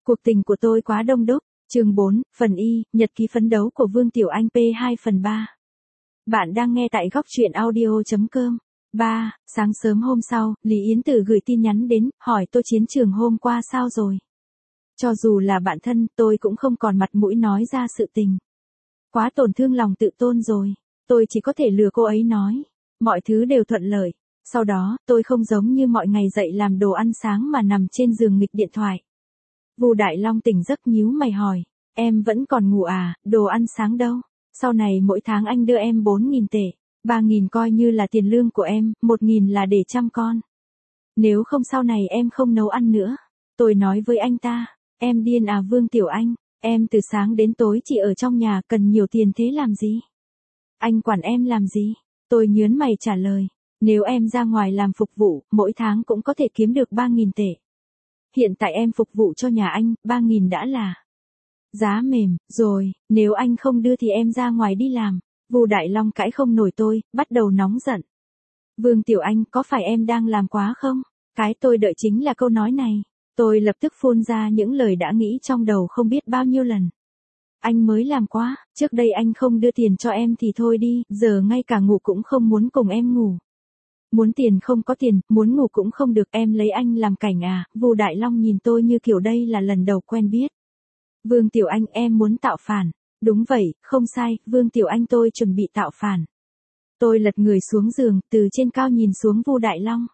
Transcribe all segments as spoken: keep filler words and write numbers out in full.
Cuộc tình của tôi quá đông đúc. Chương bốn, phần Y, nhật ký phấn đấu của Vương Tiểu Anh P hai phần ba. Bạn đang nghe tại góc truyện audio chấm com. ba. Sáng sớm hôm sau, Lý Yến Tử gửi tin nhắn đến, hỏi tôi chiến trường hôm qua sao rồi. Cho dù là bạn thân, tôi cũng không còn mặt mũi nói ra sự tình. Quá tổn thương lòng tự tôn rồi. Tôi chỉ có thể lừa cô ấy nói. Mọi thứ đều thuận lợi. Sau đó, tôi không giống như mọi ngày dậy làm đồ ăn sáng mà nằm trên giường nghịch điện thoại. Vu Đại Long tỉnh giấc nhíu mày hỏi, em vẫn còn ngủ à, đồ ăn sáng đâu? Sau này mỗi tháng anh đưa em bốn nghìn tệ, ba nghìn coi như là tiền lương của em, một nghìn là để chăm con. Nếu không sau này em không nấu ăn nữa. Tôi nói với anh ta, em điên à Vương Tiểu Anh, em từ sáng đến tối chỉ ở trong nhà, cần nhiều tiền thế làm gì? Anh quản em làm gì? Tôi nhớn mày trả lời, nếu em ra ngoài làm phục vụ, mỗi tháng cũng có thể kiếm được ba nghìn tệ. Hiện tại em phục vụ cho nhà anh, ba nghìn đã là giá mềm, rồi, nếu anh không đưa thì em ra ngoài đi làm. Vu Đại Long cãi không nổi tôi, bắt đầu nóng giận. Vương Tiểu Anh, có phải em đang làm quá không? Cái tôi đợi chính là câu nói này. Tôi lập tức phun ra những lời đã nghĩ trong đầu không biết bao nhiêu lần. Anh mới làm quá, trước đây anh không đưa tiền cho em thì thôi đi, giờ ngay cả ngủ cũng không muốn cùng em ngủ. Muốn tiền không có tiền, muốn ngủ cũng không được, em lấy anh làm cảnh à? Vu Đại Long nhìn tôi như kiểu đây là lần đầu quen biết. Vương Tiểu Anh, em muốn tạo phản. Đúng vậy, không sai, Vương Tiểu Anh, tôi chuẩn bị tạo phản. Tôi lật người xuống giường, từ trên cao nhìn xuống Vu Đại Long.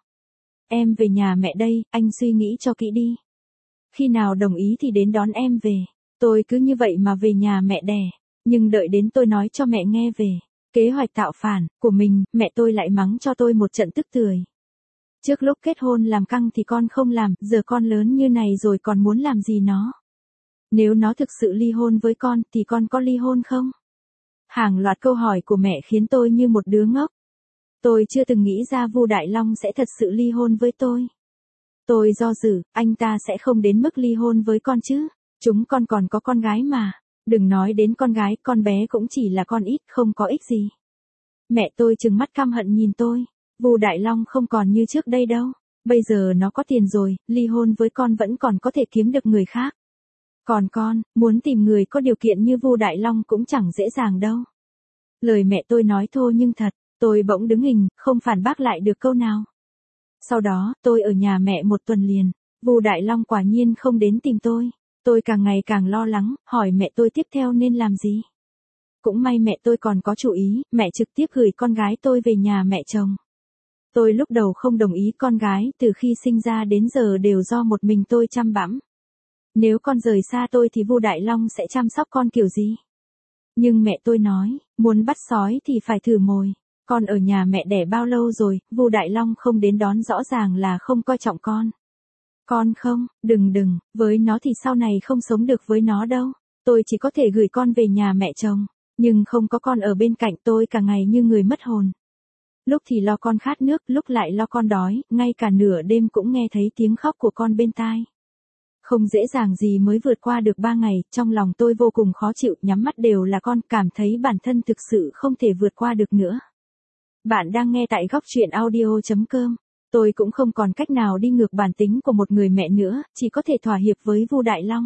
Em về nhà mẹ đây, anh suy nghĩ cho kỹ đi. Khi nào đồng ý thì đến đón em về. Tôi cứ như vậy mà về nhà mẹ đẻ, nhưng đợi đến tôi nói cho mẹ nghe về kế hoạch tạo phản của mình, mẹ tôi lại mắng cho tôi một trận tức tưởi. Trước lúc kết hôn làm căng thì con không làm, giờ con lớn như này rồi còn muốn làm gì nó? Nếu nó thực sự ly hôn với con thì con có ly hôn không? Hàng loạt câu hỏi của mẹ khiến tôi như một đứa ngốc. Tôi chưa từng nghĩ ra Vu Đại Long sẽ thật sự ly hôn với tôi. Tôi do dự, anh ta sẽ không đến mức ly hôn với con chứ? Chúng con còn có con gái mà. Đừng nói đến con gái, con bé cũng chỉ là con ít, không có ích gì. Mẹ tôi trừng mắt căm hận nhìn tôi. Vu Đại Long không còn như trước đây đâu. Bây giờ nó có tiền rồi, ly hôn với con vẫn còn có thể kiếm được người khác. Còn con, muốn tìm người có điều kiện như Vu Đại Long cũng chẳng dễ dàng đâu. Lời mẹ tôi nói thô nhưng thật, tôi bỗng đứng hình, không phản bác lại được câu nào. Sau đó, tôi ở nhà mẹ một tuần liền. Vu Đại Long quả nhiên không đến tìm tôi. Tôi càng ngày càng lo lắng, hỏi mẹ tôi tiếp theo nên làm gì. Cũng may mẹ tôi còn có chủ ý, mẹ trực tiếp gửi con gái tôi về nhà mẹ chồng. Tôi lúc đầu không đồng ý, con gái từ khi sinh ra đến giờ đều do một mình tôi chăm bẵm. Nếu con rời xa tôi thì Vu Đại Long sẽ chăm sóc con kiểu gì? Nhưng mẹ tôi nói, muốn bắt sói thì phải thử mồi. Con ở nhà mẹ đẻ bao lâu rồi, Vu Đại Long không đến đón rõ ràng là không coi trọng con. Con không, đừng đừng, với nó thì sau này không sống được với nó đâu. Tôi chỉ có thể gửi con về nhà mẹ chồng, nhưng không có con ở bên cạnh tôi cả ngày như người mất hồn. Lúc thì lo con khát nước, lúc lại lo con đói, ngay cả nửa đêm cũng nghe thấy tiếng khóc của con bên tai. Không dễ dàng gì mới vượt qua được ba ngày, trong lòng tôi vô cùng khó chịu, nhắm mắt đều là con, cảm thấy bản thân thực sự không thể vượt qua được nữa. Bạn đang nghe tại góc truyện audio chấm com. Tôi cũng không còn cách nào đi ngược bản tính của một người mẹ nữa, chỉ có thể thỏa hiệp với Vu Đại Long.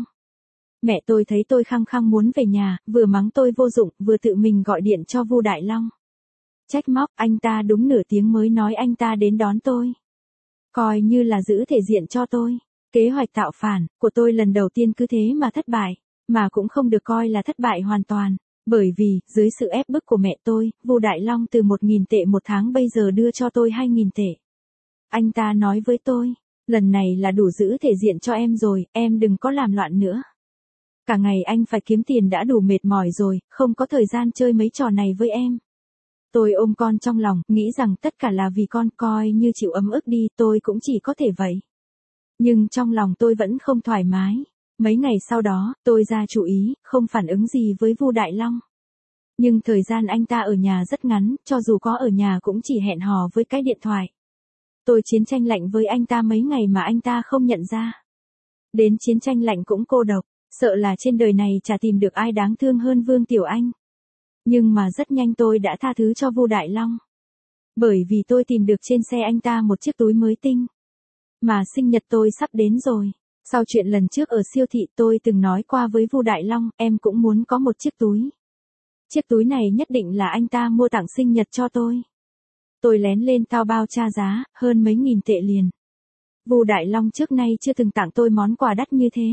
Mẹ tôi thấy tôi khăng khăng muốn về nhà, vừa mắng tôi vô dụng, vừa tự mình gọi điện cho Vu Đại Long. Trách móc, anh ta đúng nửa tiếng mới nói anh ta đến đón tôi. Coi như là giữ thể diện cho tôi. Kế hoạch tạo phản của tôi lần đầu tiên cứ thế mà thất bại, mà cũng không được coi là thất bại hoàn toàn. Bởi vì, dưới sự ép bức của mẹ tôi, Vu Đại Long từ một nghìn tệ một tháng bây giờ đưa cho tôi hai nghìn tệ. Anh ta nói với tôi, lần này là đủ giữ thể diện cho em rồi, em đừng có làm loạn nữa. Cả ngày anh phải kiếm tiền đã đủ mệt mỏi rồi, không có thời gian chơi mấy trò này với em. Tôi ôm con trong lòng, nghĩ rằng tất cả là vì con, coi như chịu ấm ức đi, tôi cũng chỉ có thể vậy. Nhưng trong lòng tôi vẫn không thoải mái. Mấy ngày sau đó, tôi ra chủ ý, không phản ứng gì với Vu Đại Long. Nhưng thời gian anh ta ở nhà rất ngắn, cho dù có ở nhà cũng chỉ hẹn hò với cái điện thoại. Tôi chiến tranh lạnh với anh ta mấy ngày mà anh ta không nhận ra. Đến chiến tranh lạnh cũng cô độc, sợ là trên đời này chả tìm được ai đáng thương hơn Vương Tiểu Anh. Nhưng mà rất nhanh tôi đã tha thứ cho Vu Đại Long. Bởi vì tôi tìm được trên xe anh ta một chiếc túi mới tinh. Mà sinh nhật tôi sắp đến rồi. Sau chuyện lần trước ở siêu thị tôi từng nói qua với Vu Đại Long, em cũng muốn có một chiếc túi. Chiếc túi này nhất định là anh ta mua tặng sinh nhật cho tôi. Tôi lén lên Taobao tra giá, hơn mấy nghìn tệ liền. Vu Đại Long trước nay chưa từng tặng tôi món quà đắt như thế.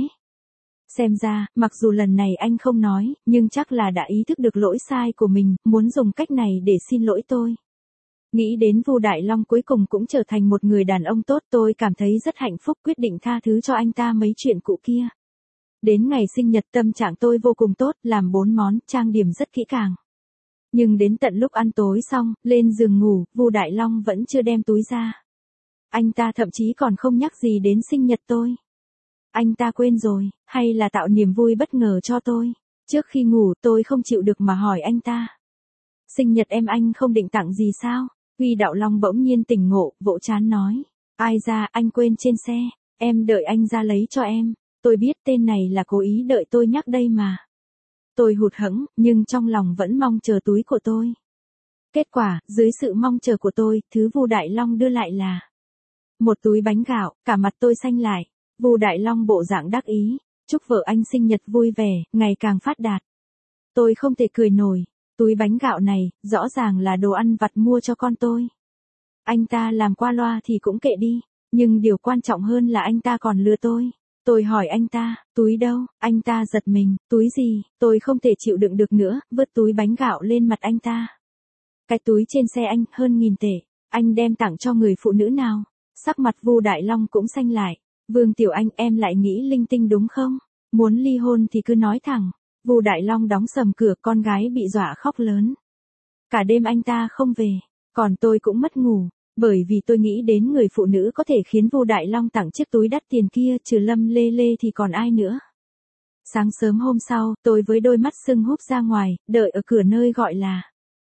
Xem ra, mặc dù lần này anh không nói, nhưng chắc là đã ý thức được lỗi sai của mình, muốn dùng cách này để xin lỗi tôi. Nghĩ đến Vu Đại Long cuối cùng cũng trở thành một người đàn ông tốt, tôi cảm thấy rất hạnh phúc, quyết định tha thứ cho anh ta mấy chuyện cũ kia. Đến ngày sinh nhật tâm trạng tôi vô cùng tốt, làm bốn món, trang điểm rất kỹ càng. Nhưng đến tận lúc ăn tối xong, lên giường ngủ, Vu Đại Long vẫn chưa đem túi ra. Anh ta thậm chí còn không nhắc gì đến sinh nhật tôi. Anh ta quên rồi, hay là tạo niềm vui bất ngờ cho tôi. Trước khi ngủ tôi không chịu được mà hỏi anh ta. Sinh nhật em anh không định tặng gì sao? Huy Đạo Long bỗng nhiên tỉnh ngộ, vỗ trán nói. Ai ra, anh quên trên xe, em đợi anh ra lấy cho em. Tôi biết tên này là cố ý đợi tôi nhắc đây mà. Tôi hụt hẫng, nhưng trong lòng vẫn mong chờ túi của tôi. Kết quả, dưới sự mong chờ của tôi, thứ Vu Đại Long đưa lại là một túi bánh gạo, cả mặt tôi xanh lại. Vu Đại Long bộ dạng đắc ý, chúc vợ anh sinh nhật vui vẻ, ngày càng phát đạt. Tôi không thể cười nổi, túi bánh gạo này, rõ ràng là đồ ăn vặt mua cho con tôi. Anh ta làm qua loa thì cũng kệ đi, nhưng điều quan trọng hơn là anh ta còn lừa tôi. Tôi hỏi anh ta, túi đâu, anh ta giật mình, túi gì, tôi không thể chịu đựng được nữa, vứt túi bánh gạo lên mặt anh ta. Cái túi trên xe anh, hơn nghìn tệ, anh đem tặng cho người phụ nữ nào? Sắc mặt Vu Đại Long cũng xanh lại. Vương Tiểu Anh, em lại nghĩ linh tinh đúng không? Muốn ly hôn thì cứ nói thẳng. Vu Đại Long đóng sầm cửa, con gái bị dọa khóc lớn. Cả đêm anh ta không về, còn tôi cũng mất ngủ, bởi vì tôi nghĩ đến người phụ nữ có thể khiến Vu Đại Long tặng chiếc túi đắt tiền kia, trừ Lâm Lê Lê thì còn ai nữa. Sáng sớm hôm sau, tôi với đôi mắt sưng húp ra ngoài, đợi ở cửa nơi gọi là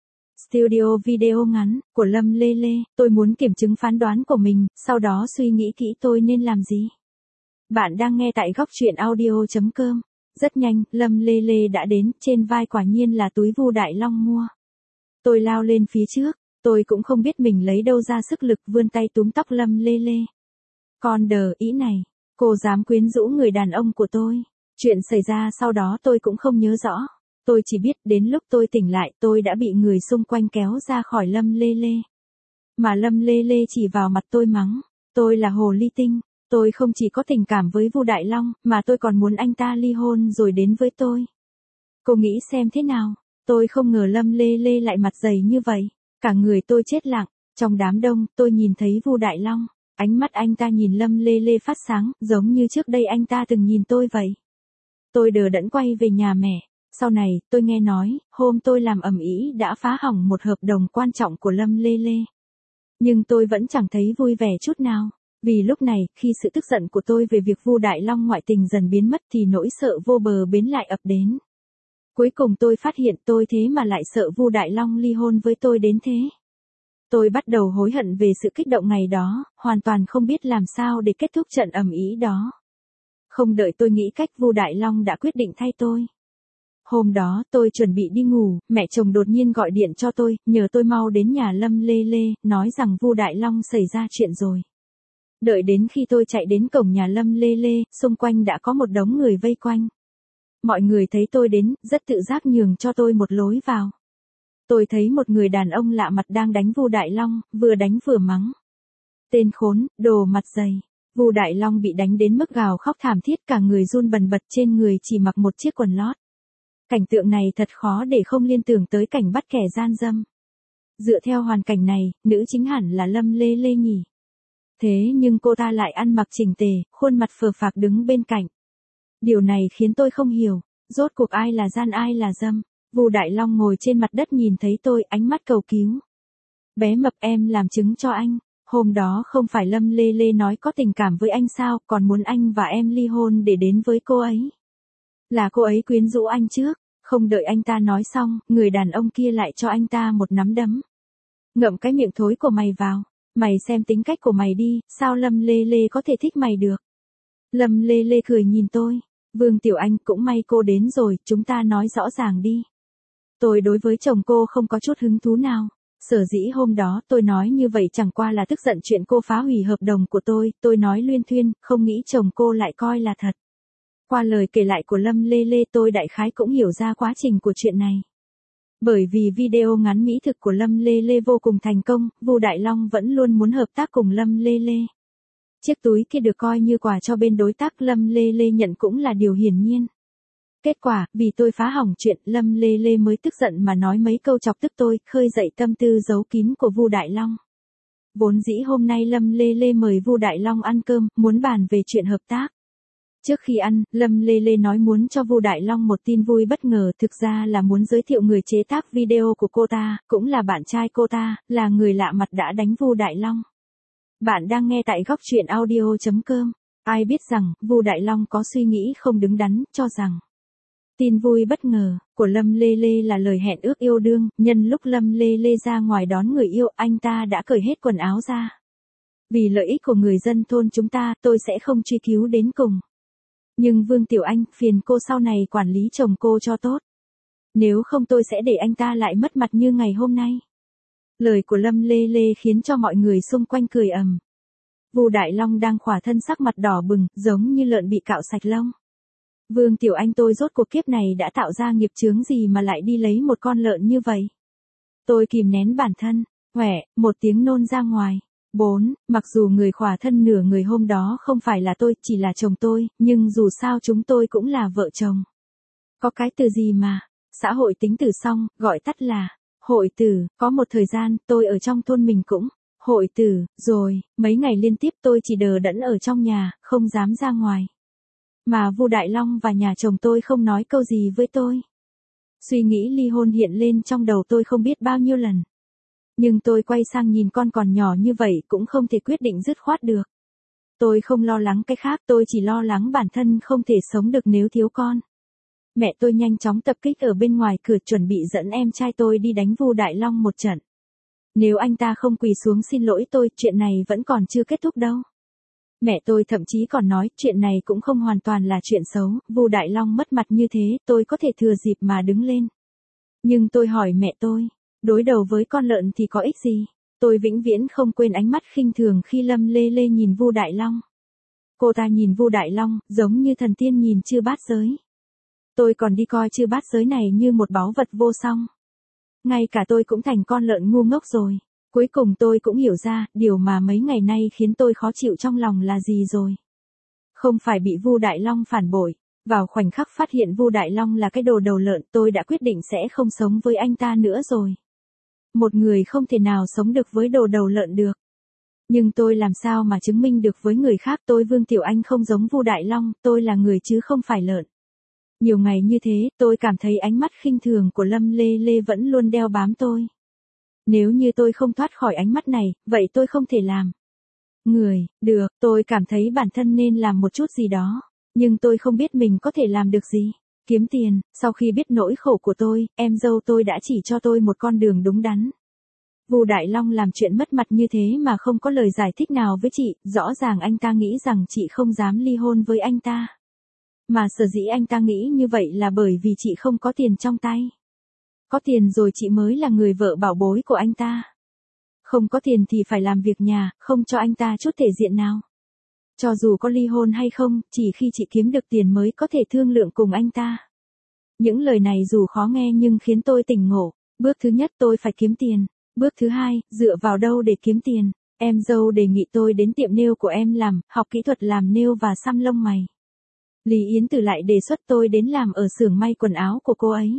studio video ngắn của Lâm Lê Lê. Tôi muốn kiểm chứng phán đoán của mình, sau đó suy nghĩ kỹ tôi nên làm gì. Bạn đang nghe tại góc truyện audio chấm com. Rất nhanh, Lâm Lê Lê đã đến, trên vai quả nhiên là túi Vu Đại Long mua. Tôi lao lên phía trước, tôi cũng không biết mình lấy đâu ra sức lực, vươn tay túm tóc Lâm Lê Lê. Con đờ ý này, cô dám quyến rũ người đàn ông của tôi. Chuyện xảy ra sau đó tôi cũng không nhớ rõ. Tôi chỉ biết đến lúc tôi tỉnh lại tôi đã bị người xung quanh kéo ra khỏi Lâm Lê Lê. Mà Lâm Lê Lê chỉ vào mặt tôi mắng. Tôi là hồ ly tinh. Tôi không chỉ có tình cảm với Vu Đại Long, mà tôi còn muốn anh ta ly hôn rồi đến với tôi. Cô nghĩ xem thế nào? Tôi không ngờ Lâm Lê Lê lại mặt dày như vậy. Cả người tôi chết lặng. Trong đám đông, tôi nhìn thấy Vu Đại Long. Ánh mắt anh ta nhìn Lâm Lê Lê phát sáng, giống như trước đây anh ta từng nhìn tôi vậy. Tôi đờ đẫn quay về nhà mẹ. Sau này, tôi nghe nói, hôm tôi làm ầm ĩ đã phá hỏng một hợp đồng quan trọng của Lâm Lê Lê. Nhưng tôi vẫn chẳng thấy vui vẻ chút nào. Vì lúc này, khi sự tức giận của tôi về việc Vu Đại Long ngoại tình dần biến mất thì nỗi sợ vô bờ bến lại ập đến. Cuối cùng tôi phát hiện tôi thế mà lại sợ Vu Đại Long ly hôn với tôi đến thế. Tôi bắt đầu hối hận về sự kích động ngày đó, hoàn toàn không biết làm sao để kết thúc trận ầm ĩ đó. Không đợi tôi nghĩ cách, Vu Đại Long đã quyết định thay tôi. Hôm đó tôi chuẩn bị đi ngủ, mẹ chồng đột nhiên gọi điện cho tôi, nhờ tôi mau đến nhà Lâm Lê Lê, nói rằng Vu Đại Long xảy ra chuyện rồi. Đợi đến khi tôi chạy đến cổng nhà Lâm Lê Lê, xung quanh đã có một đống người vây quanh. Mọi người thấy tôi đến, rất tự giác nhường cho tôi một lối vào. Tôi thấy một người đàn ông lạ mặt đang đánh Vu Đại Long, vừa đánh vừa mắng. Tên khốn, đồ mặt dày. Vu Đại Long bị đánh đến mức gào khóc thảm thiết, cả người run bần bật, trên người chỉ mặc một chiếc quần lót. Cảnh tượng này thật khó để không liên tưởng tới cảnh bắt kẻ gian dâm. Dựa theo hoàn cảnh này, nữ chính hẳn là Lâm Lê Lê nhỉ. Thế nhưng cô ta lại ăn mặc chỉnh tề, khuôn mặt phờ phạc đứng bên cạnh. Điều này khiến tôi không hiểu, rốt cuộc ai là gian ai là dâm. Vu Đại Long ngồi trên mặt đất nhìn thấy tôi, ánh mắt cầu cứu. Bé mập, em làm chứng cho anh. Hôm đó không phải Lâm Lê Lê nói có tình cảm với anh sao, còn muốn anh và em ly hôn để đến với cô ấy. Là cô ấy quyến rũ anh trước. Không đợi anh ta nói xong, người đàn ông kia lại cho anh ta một nắm đấm. Ngậm cái miệng thối của mày vào. Mày xem tính cách của mày đi, sao Lâm Lê Lê có thể thích mày được? Lâm Lê Lê cười nhìn tôi. Vương Tiểu Anh, cũng may cô đến rồi, chúng ta nói rõ ràng đi. Tôi đối với chồng cô không có chút hứng thú nào. Sở dĩ hôm đó tôi nói như vậy chẳng qua là tức giận chuyện cô phá hủy hợp đồng của tôi, tôi nói luyên thuyên, không nghĩ chồng cô lại coi là thật. Qua lời kể lại của Lâm Lê Lê tôi đại khái cũng hiểu ra quá trình của chuyện này. Bởi vì video ngắn mỹ thực của Lâm Lê Lê vô cùng thành công, Vu Đại Long vẫn luôn muốn hợp tác cùng Lâm Lê Lê. Chiếc túi kia được coi như quà cho bên đối tác, Lâm Lê Lê nhận cũng là điều hiển nhiên. Kết quả, vì tôi phá hỏng chuyện, Lâm Lê Lê mới tức giận mà nói mấy câu chọc tức tôi, khơi dậy tâm tư giấu kín của Vu Đại Long. Vốn dĩ hôm nay Lâm Lê Lê mời Vu Đại Long ăn cơm, muốn bàn về chuyện hợp tác. Trước khi ăn, Lâm Lê Lê nói muốn cho Vu Đại Long một tin vui bất ngờ, thực ra là muốn giới thiệu người chế tác video của cô ta, cũng là bạn trai cô ta, là người lạ mặt đã đánh Vu Đại Long. Bạn đang nghe tại góc truyện audio chấm com. Ai biết rằng, Vu Đại Long có suy nghĩ không đứng đắn, cho rằng tin vui bất ngờ của Lâm Lê Lê là lời hẹn ước yêu đương, nhân lúc Lâm Lê Lê ra ngoài đón người yêu, anh ta đã cởi hết quần áo ra. Vì lợi ích của người dân thôn chúng ta, tôi sẽ không truy cứu đến cùng. Nhưng Vương Tiểu Anh, phiền cô sau này quản lý chồng cô cho tốt. Nếu không tôi sẽ để anh ta lại mất mặt như ngày hôm nay. Lời của Lâm Lê Lê khiến cho mọi người xung quanh cười ầm. Vu Đại Long đang khỏa thân sắc mặt đỏ bừng, giống như lợn bị cạo sạch lông. Vương Tiểu Anh, tôi rốt cuộc kiếp này đã tạo ra nghiệp chướng gì mà lại đi lấy một con lợn như vậy. Tôi kìm nén bản thân, hoẻ, một tiếng nôn ra ngoài. Bốn, mặc dù người khỏa thân nửa người hôm đó không phải là tôi, chỉ là chồng tôi, nhưng dù sao chúng tôi cũng là vợ chồng. Có cái từ gì mà, xã hội tính từ xong, gọi tắt là hội tử, có một thời gian tôi ở trong thôn mình cũng hội tử, rồi, mấy ngày liên tiếp tôi chỉ đờ đẫn ở trong nhà, không dám ra ngoài. Mà Vu Đại Long và nhà chồng tôi không nói câu gì với tôi. Suy nghĩ ly hôn hiện lên trong đầu tôi không biết bao nhiêu lần. Nhưng tôi quay sang nhìn con còn nhỏ như vậy cũng không thể quyết định dứt khoát được. Tôi không lo lắng cái khác, tôi chỉ lo lắng bản thân không thể sống được nếu thiếu con. Mẹ tôi nhanh chóng tập kích ở bên ngoài cửa chuẩn bị dẫn em trai tôi đi đánh Vu Đại Long một trận. Nếu anh ta không quỳ xuống xin lỗi tôi, chuyện này vẫn còn chưa kết thúc đâu. Mẹ tôi thậm chí còn nói chuyện này cũng không hoàn toàn là chuyện xấu, Vu Đại Long mất mặt như thế, tôi có thể thừa dịp mà đứng lên. Nhưng tôi hỏi mẹ tôi, đối đầu với con lợn thì có ích gì? Tôi vĩnh viễn không quên ánh mắt khinh thường khi Lâm Lê Lê nhìn Vu Đại Long. Cô ta nhìn Vu Đại Long, giống như thần tiên nhìn chư bát giới. Tôi còn đi coi chư bát giới này như một báu vật vô song. Ngay cả tôi cũng thành con lợn ngu ngốc rồi. Cuối cùng tôi cũng hiểu ra, điều mà mấy ngày nay khiến tôi khó chịu trong lòng là gì rồi. Không phải bị Vu Đại Long phản bội. Vào khoảnh khắc phát hiện Vu Đại Long là cái đồ đầu lợn, tôi đã quyết định sẽ không sống với anh ta nữa rồi. Một người không thể nào sống được với đồ đầu lợn được. Nhưng tôi làm sao mà chứng minh được với người khác, tôi Vương Tiểu Anh không giống Vu Đại Long, tôi là người chứ không phải lợn. Nhiều ngày như thế, tôi cảm thấy ánh mắt khinh thường của Lâm Lê Lê vẫn luôn đeo bám tôi. Nếu như tôi không thoát khỏi ánh mắt này, vậy tôi không thể làm người, được, tôi cảm thấy bản thân nên làm một chút gì đó. Nhưng tôi không biết mình có thể làm được gì. Kiếm tiền, sau khi biết nỗi khổ của tôi, em dâu tôi đã chỉ cho tôi một con đường đúng đắn. Vu Đại Long làm chuyện mất mặt như thế mà không có lời giải thích nào với chị, rõ ràng anh ta nghĩ rằng chị không dám ly hôn với anh ta. Mà sở dĩ anh ta nghĩ như vậy là bởi vì chị không có tiền trong tay. Có tiền rồi chị mới là người vợ bảo bối của anh ta. Không có tiền thì phải làm việc nhà, không cho anh ta chút thể diện nào. Cho dù có ly hôn hay không, chỉ khi chị kiếm được tiền mới có thể thương lượng cùng anh ta. Những lời này dù khó nghe nhưng khiến tôi tỉnh ngộ. Bước thứ nhất tôi phải kiếm tiền. Bước thứ hai, dựa vào đâu để kiếm tiền? Em dâu đề nghị tôi đến tiệm nail của em làm, học kỹ thuật làm nail và xăm lông mày. Lý Yến Tử lại đề xuất tôi đến làm ở xưởng may quần áo của cô ấy.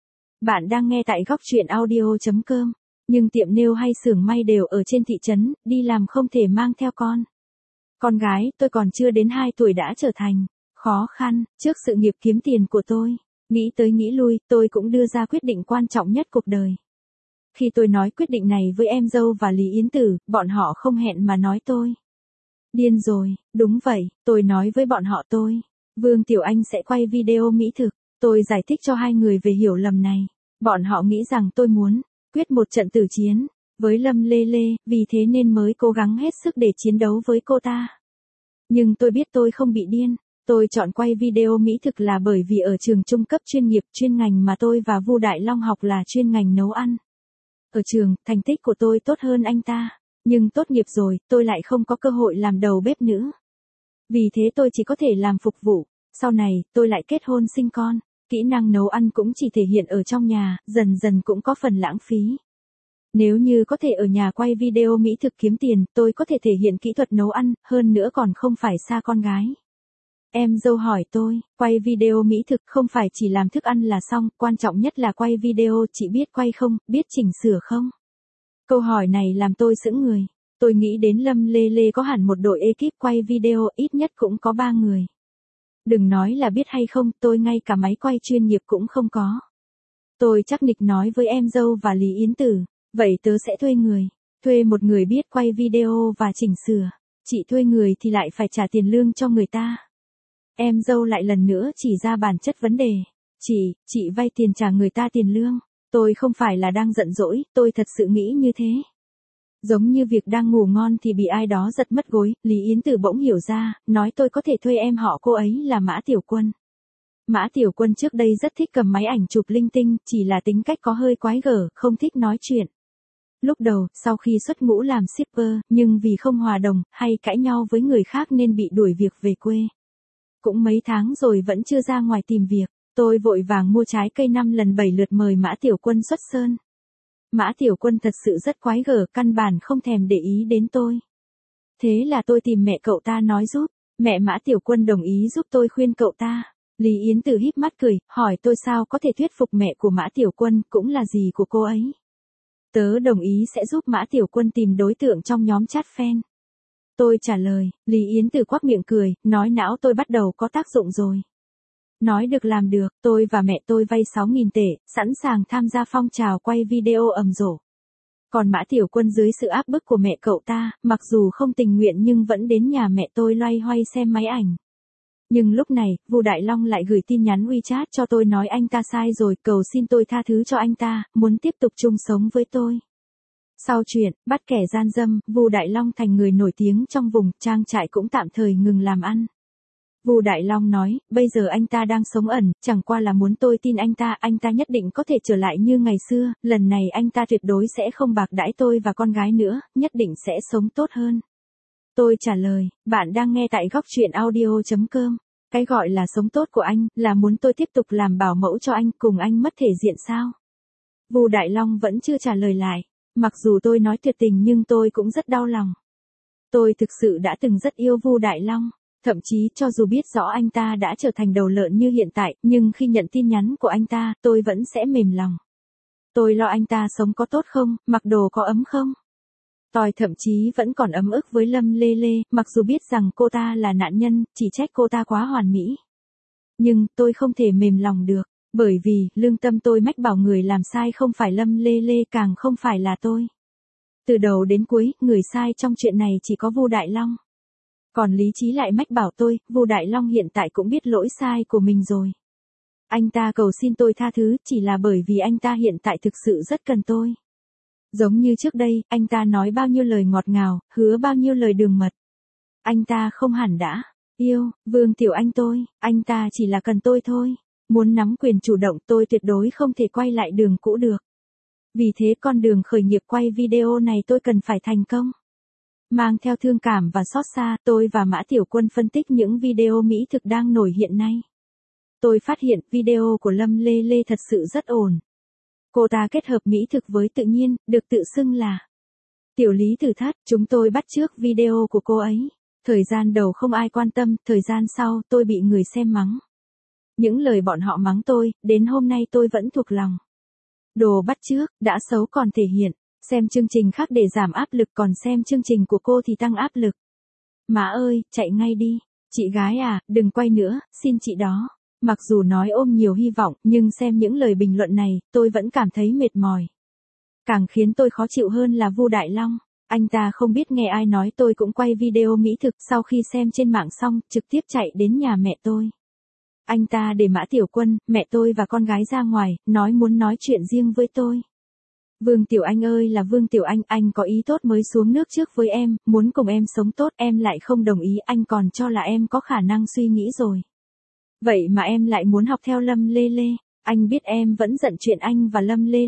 Bạn đang nghe tại góc truyện audio chấm com. Nhưng tiệm nail hay xưởng may đều ở trên thị trấn, đi làm không thể mang theo con. Con gái, tôi còn chưa đến hai tuổi đã trở thành khó khăn trước sự nghiệp kiếm tiền của tôi. Nghĩ tới nghĩ lui, tôi cũng đưa ra quyết định quan trọng nhất cuộc đời. Khi tôi nói quyết định này với em dâu và Lý Yến Tử, bọn họ không hẹn mà nói tôi điên rồi. Đúng vậy, tôi nói với bọn họ tôi, Vương Tiểu Anh sẽ quay video mỹ thực. Tôi giải thích cho hai người về hiểu lầm này. Bọn họ nghĩ rằng tôi muốn quyết một trận tử chiến với Lâm Lê Lê, vì thế nên mới cố gắng hết sức để chiến đấu với cô ta. Nhưng tôi biết tôi không bị điên. Tôi chọn quay video mỹ thực là bởi vì ở trường trung cấp chuyên nghiệp chuyên ngành mà tôi và Vu Đại Long học là chuyên ngành nấu ăn. Ở trường, thành tích của tôi tốt hơn anh ta. Nhưng tốt nghiệp rồi, tôi lại không có cơ hội làm đầu bếp nữa. Vì thế tôi chỉ có thể làm phục vụ. Sau này, tôi lại kết hôn sinh con. Kỹ năng nấu ăn cũng chỉ thể hiện ở trong nhà, dần dần cũng có phần lãng phí. Nếu như có thể ở nhà quay video mỹ thực kiếm tiền, tôi có thể thể hiện kỹ thuật nấu ăn, hơn nữa còn không phải xa con gái. Em dâu hỏi tôi, quay video mỹ thực không phải chỉ làm thức ăn là xong, quan trọng nhất là quay video, chị biết quay không, biết chỉnh sửa không? Câu hỏi này làm tôi sững người. Tôi nghĩ đến Lâm Lê Lê có hẳn một đội ekip quay video, ít nhất cũng có ba người. Đừng nói là biết hay không, tôi ngay cả máy quay chuyên nghiệp cũng không có. Tôi chắc nịch nói với em dâu và Lý Yến Tử, vậy tớ sẽ thuê người. Thuê một người biết quay video và chỉnh sửa. Chị thuê người thì lại phải trả tiền lương cho người ta. Em dâu lại lần nữa chỉ ra bản chất vấn đề. Chị, chị vay tiền trả người ta tiền lương. Tôi không phải là đang giận dỗi, tôi thật sự nghĩ như thế. Giống như việc đang ngủ ngon thì bị ai đó giật mất gối, Lý Yến Tử bỗng hiểu ra, nói tôi có thể thuê em họ cô ấy là Mã Tiểu Quân. Mã Tiểu Quân trước đây rất thích cầm máy ảnh chụp linh tinh, chỉ là tính cách có hơi quái gở, không thích nói chuyện. Lúc đầu, sau khi xuất ngũ làm shipper, nhưng vì không hòa đồng, hay cãi nhau với người khác nên bị đuổi việc về quê. Cũng mấy tháng rồi vẫn chưa ra ngoài tìm việc, tôi vội vàng mua trái cây năm lần bảy lượt mời Mã Tiểu Quân xuất sơn. Mã Tiểu Quân thật sự rất quái gở, căn bản không thèm để ý đến tôi. Thế là tôi tìm mẹ cậu ta nói giúp, mẹ Mã Tiểu Quân đồng ý giúp tôi khuyên cậu ta. Lý Yến Tử híp mắt cười, hỏi tôi sao có thể thuyết phục mẹ của Mã Tiểu Quân, cũng là gì của cô ấy. Tớ đồng ý sẽ giúp Mã Tiểu Quân tìm đối tượng trong nhóm chat fan. Tôi trả lời, Lý Yến Tử quắc miệng cười, nói não tôi bắt đầu có tác dụng rồi. Nói được làm được, tôi và mẹ tôi vay sáu nghìn tệ, sẵn sàng tham gia phong trào quay video ầm rộ. Còn Mã Tiểu Quân dưới sự áp bức của mẹ cậu ta, mặc dù không tình nguyện nhưng vẫn đến nhà mẹ tôi loay hoay xem máy ảnh. Nhưng lúc này, Vu Đại Long lại gửi tin nhắn WeChat cho tôi nói anh ta sai rồi, cầu xin tôi tha thứ cho anh ta, muốn tiếp tục chung sống với tôi. Sau chuyện, bắt kẻ gian dâm, Vu Đại Long thành người nổi tiếng trong vùng, trang trại cũng tạm thời ngừng làm ăn. Vu Đại Long nói, bây giờ anh ta đang sống ẩn, chẳng qua là muốn tôi tin anh ta, anh ta nhất định có thể trở lại như ngày xưa, lần này anh ta tuyệt đối sẽ không bạc đãi tôi và con gái nữa, nhất định sẽ sống tốt hơn. Tôi trả lời, bạn đang nghe tại góc truyện audio chấm com. Cái gọi là sống tốt của anh, là muốn tôi tiếp tục làm bảo mẫu cho anh, cùng anh mất thể diện sao? Vu Đại Long vẫn chưa trả lời lại. Mặc dù tôi nói tuyệt tình nhưng tôi cũng rất đau lòng. Tôi thực sự đã từng rất yêu Vu Đại Long. Thậm chí cho dù biết rõ anh ta đã trở thành đầu lợn như hiện tại, nhưng khi nhận tin nhắn của anh ta, tôi vẫn sẽ mềm lòng. Tôi lo anh ta sống có tốt không, mặc đồ có ấm không? Tôi thậm chí vẫn còn ấm ức với Lâm Lê Lê, mặc dù biết rằng cô ta là nạn nhân, chỉ trách cô ta quá hoàn mỹ. Nhưng, tôi không thể mềm lòng được, bởi vì, lương tâm tôi mách bảo người làm sai không phải Lâm Lê Lê, càng không phải là tôi. Từ đầu đến cuối, người sai trong chuyện này chỉ có Vu Đại Long. Còn lý trí lại mách bảo tôi, Vu Đại Long hiện tại cũng biết lỗi sai của mình rồi. Anh ta cầu xin tôi tha thứ, chỉ là bởi vì anh ta hiện tại thực sự rất cần tôi. Giống như trước đây, anh ta nói bao nhiêu lời ngọt ngào, hứa bao nhiêu lời đường mật. Anh ta không hẳn đã yêu Vương Tiểu Anh tôi, anh ta chỉ là cần tôi thôi. Muốn nắm quyền chủ động, tôi tuyệt đối không thể quay lại đường cũ được. Vì thế con đường khởi nghiệp quay video này tôi cần phải thành công. Mang theo thương cảm và xót xa, tôi và Mã Tiểu Quân phân tích những video mỹ thực đang nổi hiện nay. Tôi phát hiện video của Lâm Lê Lê thật sự rất ổn. Cô ta kết hợp mỹ thực với tự nhiên, được tự xưng là Tiểu Lý Tử Thất. Chúng tôi bắt chước video của cô ấy. Thời gian đầu không ai quan tâm, thời gian sau tôi bị người xem mắng. Những lời bọn họ mắng tôi, đến hôm nay tôi vẫn thuộc lòng. Đồ bắt chước, đã xấu còn thể hiện. Xem chương trình khác để giảm áp lực, còn xem chương trình của cô thì tăng áp lực. Má ơi, chạy ngay đi. Chị gái à, đừng quay nữa, xin chị đó. Mặc dù nói ôm nhiều hy vọng, nhưng xem những lời bình luận này, tôi vẫn cảm thấy mệt mỏi. Càng khiến tôi khó chịu hơn là Vu Đại Long. Anh ta không biết nghe ai nói tôi cũng quay video mỹ thực, sau khi xem trên mạng xong, trực tiếp chạy đến nhà mẹ tôi. Anh ta để Mã Tiểu Quân, mẹ tôi và con gái ra ngoài, nói muốn nói chuyện riêng với tôi. Vương Tiểu Anh ơi là Vương Tiểu Anh, anh có ý tốt mới xuống nước trước với em, muốn cùng em sống tốt, em lại không đồng ý, anh còn cho là em có khả năng suy nghĩ rồi. Vậy mà em lại muốn học theo Lâm Lê Lê, anh biết em vẫn giận chuyện anh và Lâm Lê Lê.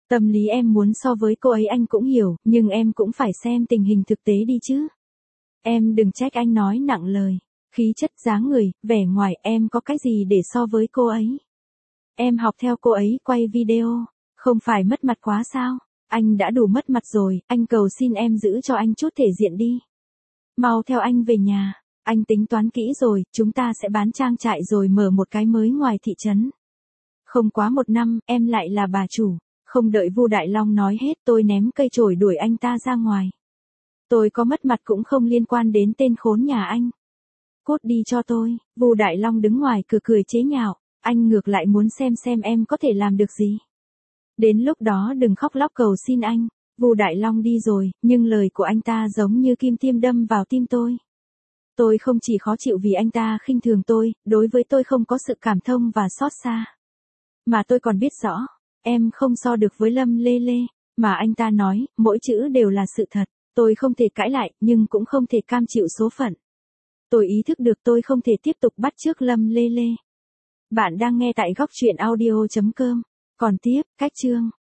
Tâm lý em muốn so với cô ấy anh cũng hiểu, nhưng em cũng phải xem tình hình thực tế đi chứ. Em đừng trách anh nói nặng lời. Khí chất dáng người, vẻ ngoài em có cái gì để so với cô ấy. Em học theo cô ấy quay video, không phải mất mặt quá sao? Anh đã đủ mất mặt rồi, anh cầu xin em giữ cho anh chút thể diện đi. Mau theo anh về nhà, anh tính toán kỹ rồi, chúng ta sẽ bán trang trại rồi mở một cái mới ngoài thị trấn. Không quá một năm, em lại là bà chủ. Không đợi Vu Đại Long nói hết, tôi ném cây chổi đuổi anh ta ra ngoài. Tôi có mất mặt cũng không liên quan đến tên khốn nhà anh. Cút đi cho tôi. Vu Đại Long đứng ngoài cửa cười chế nhạo, anh ngược lại muốn xem xem em có thể làm được gì. Đến lúc đó đừng khóc lóc cầu xin anh. Vu Đại Long đi rồi, nhưng lời của anh ta giống như kim tiêm đâm vào tim tôi. Tôi không chỉ khó chịu vì anh ta khinh thường tôi, đối với tôi không có sự cảm thông và xót xa. Mà tôi còn biết rõ, em không so được với Lâm Lê Lê, mà anh ta nói, mỗi chữ đều là sự thật. Tôi không thể cãi lại, nhưng cũng không thể cam chịu số phận. Tôi ý thức được tôi không thể tiếp tục bắt chước Lâm Lê Lê. Bạn đang nghe tại góc truyện audio chấm com. Còn tiếp, cách chương.